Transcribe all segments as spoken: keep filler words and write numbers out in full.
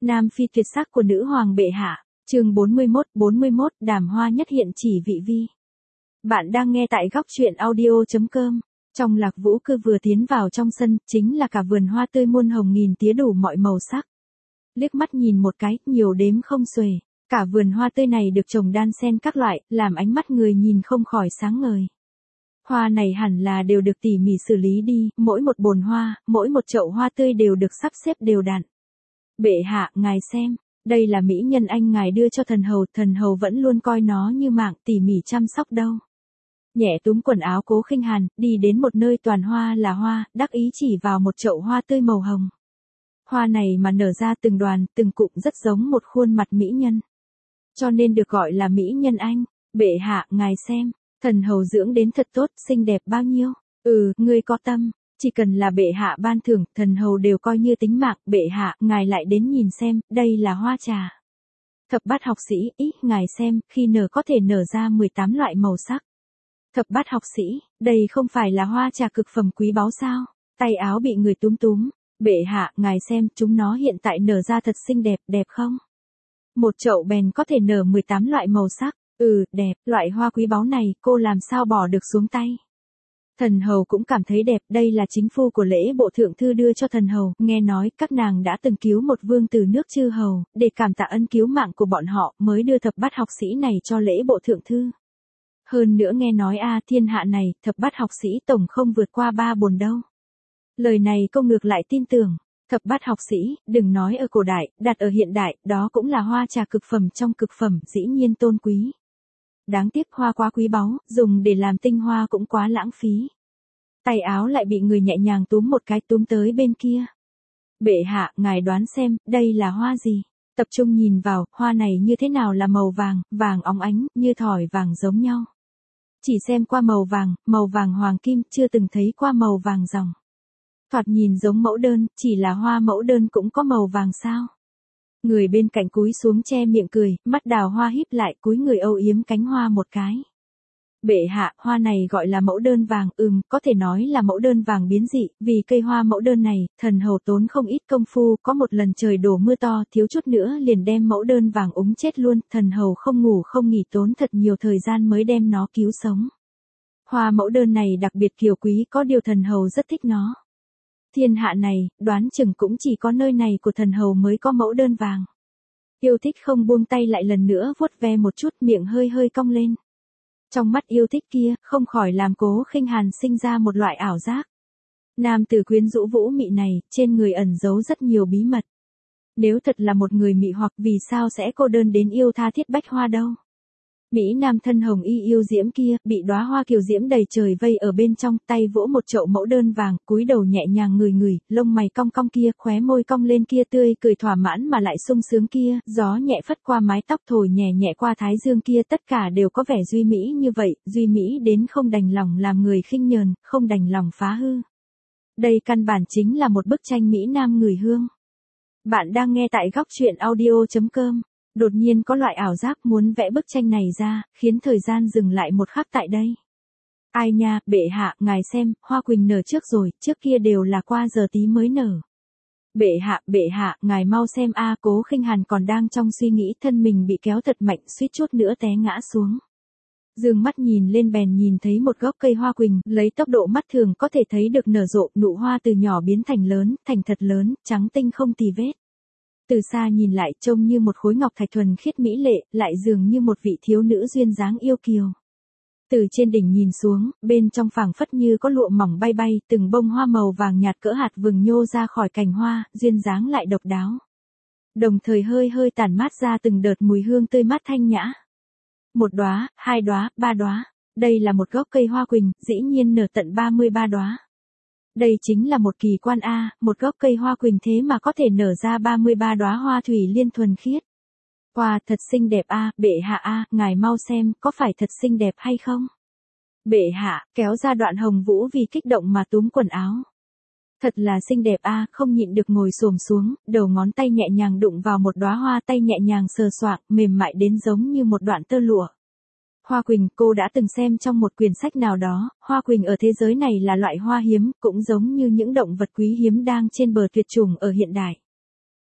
Nam phi tuyệt sắc của nữ hoàng bệ hạ, chương bốn mươi mốt, bốn mươi mốt, đàm hoa nhất hiện chỉ vị vi. Bạn đang nghe tại góc truyện audio chấm com. Trong Lạc Vũ Cư vừa tiến vào trong sân, chính là cả vườn hoa tươi muôn hồng nghìn tía đủ mọi màu sắc. Liếc mắt nhìn một cái, nhiều đếm không xuể. Cả vườn hoa tươi này được trồng đan xen các loại, làm ánh mắt người nhìn không khỏi sáng ngời. Hoa này hẳn là đều được tỉ mỉ xử lý đi, mỗi một bồn hoa, mỗi một chậu hoa tươi đều được sắp xếp đều đặn. Bệ hạ, ngài xem, đây là mỹ nhân anh ngài đưa cho thần hầu, thần hầu vẫn luôn coi nó như mạng, tỉ mỉ chăm sóc đâu. Nhẹ túm quần áo Cố Khinh Hàn, đi đến một nơi toàn hoa là hoa, đắc ý chỉ vào một chậu hoa tươi màu hồng. Hoa này mà nở ra từng đoàn, từng cụm rất giống một khuôn mặt mỹ nhân. Cho nên được gọi là mỹ nhân anh. Bệ hạ, ngài xem, thần hầu dưỡng đến thật tốt, xinh đẹp bao nhiêu. Ừ, ngươi có tâm, chỉ cần là bệ hạ ban thưởng, thần hầu đều coi như tính mạng. Bệ hạ, ngài lại đến nhìn xem, đây là hoa trà. Thập bát học sĩ, ý, ngài xem, khi nở có thể nở ra mười tám loại màu sắc. Thập bát học sĩ, đây không phải là hoa trà cực phẩm quý báu sao? Tay áo bị người túm túm. Bệ hạ, ngài xem, chúng nó hiện tại nở ra thật xinh đẹp, đẹp không? Một chậu bèn có thể nở mười tám loại màu sắc. Ừ, đẹp, loại hoa quý báu này, cô làm sao bỏ được xuống tay? Thần hầu cũng cảm thấy đẹp, đây là chính phu của lễ bộ thượng thư đưa cho thần hầu, nghe nói các nàng đã từng cứu một vương từ nước Chư Hầu, để cảm tạ ân cứu mạng của bọn họ, mới đưa thập bát học sĩ này cho lễ bộ thượng thư. Hơn nữa nghe nói a thiên hạ này, thập bát học sĩ tổng không vượt qua ba bồn đâu. Lời này cô ngược lại tin tưởng. Thập bát học sĩ, đừng nói ở cổ đại, đặt ở hiện đại, đó cũng là hoa trà cực phẩm trong cực phẩm, dĩ nhiên tôn quý. Đáng tiếc hoa quá quý báu, dùng để làm tinh hoa cũng quá lãng phí. Tay áo lại bị người nhẹ nhàng túm một cái, túm tới bên kia. Bệ hạ, ngài đoán xem, đây là hoa gì? Tập trung nhìn vào, hoa này như thế nào là màu vàng, vàng óng ánh, như thỏi vàng giống nhau. Chỉ xem qua màu vàng, màu vàng hoàng kim, chưa từng thấy qua màu vàng ròng. Thoạt nhìn giống mẫu đơn, chỉ là hoa mẫu đơn cũng có màu vàng sao? Người bên cạnh cúi xuống che miệng cười, mắt đào hoa híp lại, cúi người âu yếm cánh hoa một cái. Bệ hạ, hoa này gọi là mẫu đơn vàng, ừm, có thể nói là mẫu đơn vàng biến dị, vì cây hoa mẫu đơn này, thần hầu tốn không ít công phu, có một lần trời đổ mưa to, thiếu chút nữa liền đem mẫu đơn vàng úng chết luôn, thần hầu không ngủ không nghỉ tốn thật nhiều thời gian mới đem nó cứu sống. Hoa mẫu đơn này đặc biệt kiều quý, có điều thần hầu rất thích nó. Thiên hạ này, đoán chừng cũng chỉ có nơi này của thần hầu mới có mẫu đơn vàng. Yêu thích không buông tay lại lần nữa vuốt ve một chút, miệng hơi hơi cong lên. Trong mắt yêu thích kia, không khỏi làm Cố Khinh Hàn sinh ra một loại ảo giác. Nam tử quyến rũ vũ mị này, trên người ẩn giấu rất nhiều bí mật. Nếu thật là một người mị hoặc vì sao sẽ cô đơn đến yêu tha thiết bách hoa đâu? Mỹ nam thân hồng y yêu diễm kia, bị đóa hoa kiều diễm đầy trời vây ở bên trong, tay vỗ một chậu mẫu đơn vàng, cúi đầu nhẹ nhàng ngửi ngửi, lông mày cong cong kia, khóe môi cong lên kia, tươi cười thỏa mãn mà lại sung sướng kia, gió nhẹ phất qua mái tóc thổi nhẹ nhẹ qua thái dương kia, tất cả đều có vẻ duy mỹ như vậy, duy mỹ đến không đành lòng làm người khinh nhờn, không đành lòng phá hư. Đây căn bản chính là một bức tranh Mỹ nam người hương. Bạn đang nghe tại góc truyện audio chấm com. Đột nhiên có loại ảo giác muốn vẽ bức tranh này ra, khiến thời gian dừng lại một khắc tại đây. Ai nha, bệ hạ, ngài xem, hoa quỳnh nở trước rồi, trước kia đều là qua giờ tí mới nở. Bệ hạ, bệ hạ, ngài mau xem a. Cố Khinh Hàn còn đang trong suy nghĩ, thân mình bị kéo thật mạnh, suýt chút nữa té ngã xuống. Dương mắt nhìn lên bèn nhìn thấy một gốc cây hoa quỳnh, lấy tốc độ mắt thường có thể thấy được nở rộ, nụ hoa từ nhỏ biến thành lớn, thành thật lớn, trắng tinh không tì vết. Từ xa nhìn lại trông như một khối ngọc thạch thuần khiết mỹ lệ, lại dường như một vị thiếu nữ duyên dáng yêu kiều. Từ trên đỉnh nhìn xuống, bên trong phảng phất như có lụa mỏng bay bay, từng bông hoa màu vàng nhạt cỡ hạt vừng nhô ra khỏi cành hoa, duyên dáng lại độc đáo. Đồng thời hơi hơi tản mát ra từng đợt mùi hương tươi mát thanh nhã. Một đóa, hai đóa, ba đóa. Đây là một gốc cây hoa quỳnh, dĩ nhiên nở tận ba mươi ba đóa. Đây chính là một kỳ quan a, một gốc cây hoa quỳnh thế mà có thể nở ra ba mươi ba đóa hoa thủy liên thuần khiết. Wow, thật xinh đẹp a, bệ hạ a, ngài mau xem, có phải thật xinh đẹp hay không? Bệ hạ, kéo ra đoạn hồng vũ vì kích động mà túm quần áo. Thật là xinh đẹp a, không nhịn được ngồi xổm xuống, đầu ngón tay nhẹ nhàng đụng vào một đóa hoa, tay nhẹ nhàng sờ soạng, mềm mại đến giống như một đoạn tơ lụa. Hoa quỳnh, cô đã từng xem trong một quyển sách nào đó, hoa quỳnh ở thế giới này là loại hoa hiếm, cũng giống như những động vật quý hiếm đang trên bờ tuyệt chủng ở hiện đại.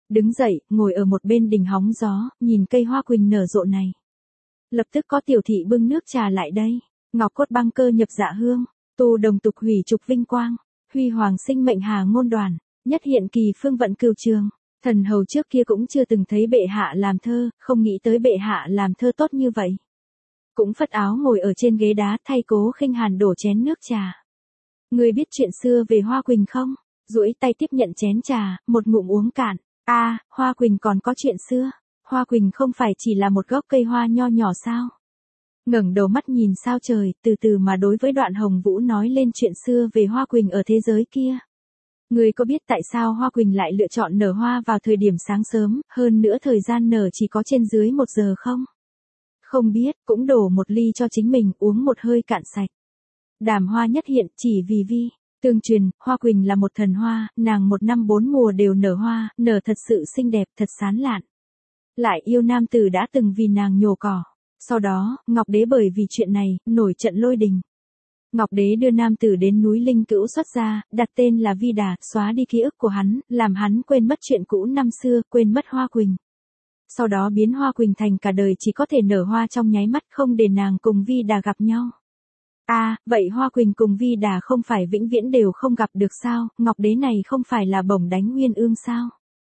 Đứng dậy, ngồi ở một bên đình hóng gió, nhìn cây hoa quỳnh nở rộ này. Lập tức có tiểu thị bưng nước trà lại đây. Ngọc cốt băng cơ nhập dạ hương, tu đồng tục hủy trục vinh quang, huy hoàng sinh mệnh hà ngôn đoàn, nhất hiện kỳ phương vận cửu trường. Thần hầu trước kia cũng chưa từng thấy bệ hạ làm thơ, không nghĩ tới bệ hạ làm thơ tốt như vậy. Cũng phất áo ngồi ở trên ghế đá thay Cố Khinh Hàn đổ chén nước trà. Người biết chuyện xưa về Hoa Quỳnh không? Duỗi tay tiếp nhận chén trà, một ngụm uống cạn. A, à, Hoa Quỳnh còn có chuyện xưa. Hoa Quỳnh không phải chỉ là một gốc cây hoa nho nhỏ sao? Ngẩng đầu mắt nhìn sao trời, từ từ mà đối với Đoạn Hồng Vũ nói lên chuyện xưa về Hoa Quỳnh ở thế giới kia. Người có biết tại sao Hoa Quỳnh lại lựa chọn nở hoa vào thời điểm sáng sớm, hơn nữa thời gian nở chỉ có trên dưới một giờ không? Không biết, cũng đổ một ly cho chính mình, uống một hơi cạn sạch. Đàm hoa nhất hiện, chỉ vì vi. Tương truyền, Hoa Quỳnh là một thần hoa, nàng một năm bốn mùa đều nở hoa, nở thật sự xinh đẹp, thật sán lạn. Lại yêu nam tử đã từng vì nàng nhổ cỏ. Sau đó, Ngọc Đế bởi vì chuyện này, nổi trận lôi đình. Ngọc Đế đưa nam tử đến núi Linh Cữu xuất ra, đặt tên là Vi Đà, xóa đi ký ức của hắn, làm hắn quên mất chuyện cũ năm xưa, quên mất Hoa Quỳnh. Sau đó biến Hoa Quỳnh thành cả đời chỉ có thể nở hoa trong nháy mắt, không để nàng cùng Vi Đà gặp nhau. A, à, vậy Hoa Quỳnh cùng Vi Đà không phải vĩnh viễn đều không gặp được sao? Ngọc Đế này không phải là bổng đánh Nguyên Ương sao?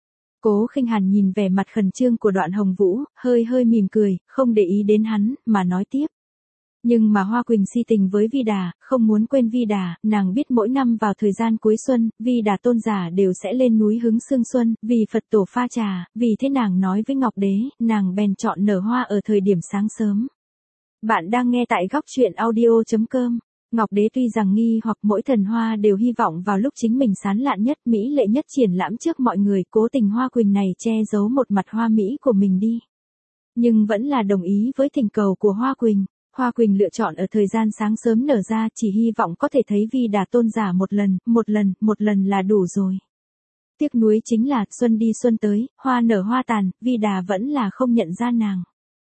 Cố Khinh Hàn nhìn vẻ mặt khẩn trương của Đoạn Hồng Vũ, hơi hơi mỉm cười, không để ý đến hắn, mà nói tiếp. Nhưng mà Hoa Quỳnh si tình với Vi Đà, không muốn quên Vi Đà, nàng biết mỗi năm vào thời gian cuối xuân, Vi Đà tôn giả đều sẽ lên núi hứng sương xuân, vì Phật tổ pha trà, vì thế nàng nói với Ngọc Đế, nàng bèn chọn nở hoa ở thời điểm sáng sớm. Bạn đang nghe tại góc truyện audio chấm com. Ngọc Đế tuy rằng nghi hoặc mỗi thần hoa đều hy vọng vào lúc chính mình sán lạn nhất, mỹ lệ nhất triển lãm trước mọi người, cố tình Hoa Quỳnh này che giấu một mặt hoa mỹ của mình đi. Nhưng vẫn là đồng ý với thỉnh cầu của Hoa Quỳnh. Hoa Quỳnh lựa chọn ở thời gian sáng sớm nở ra, chỉ hy vọng có thể thấy Vi Đà tôn giả một lần, một lần, một lần là đủ rồi. Tiếc nuối chính là, xuân đi xuân tới, hoa nở hoa tàn, Vi Đà vẫn là không nhận ra nàng.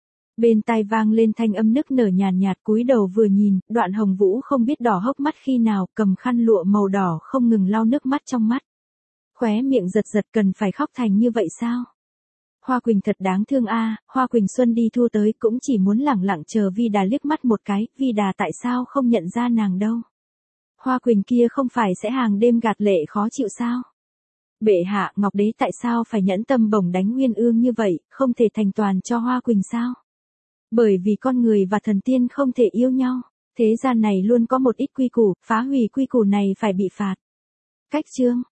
Bên tai vang lên thanh âm nức nở nhàn nhạt, cúi đầu vừa nhìn, Đoạn Hồng Vũ không biết đỏ hốc mắt khi nào, cầm khăn lụa màu đỏ không ngừng lau nước mắt trong mắt. Khóe miệng giật giật, cần phải khóc thành như vậy sao? Hoa Quỳnh thật đáng thương a, à, Hoa Quỳnh xuân đi thu tới cũng chỉ muốn lẳng lặng chờ Vi Đà liếc mắt một cái, Vi Đà tại sao không nhận ra nàng đâu? Hoa Quỳnh kia không phải sẽ hàng đêm gạt lệ khó chịu sao? Bệ hạ, Ngọc Đế tại sao phải nhẫn tâm bổng đánh Nguyên Ương như vậy, không thể thành toàn cho Hoa Quỳnh sao? Bởi vì con người và thần tiên không thể yêu nhau, thế gian này luôn có một ít quy củ, phá hủy quy củ này phải bị phạt. Cách chương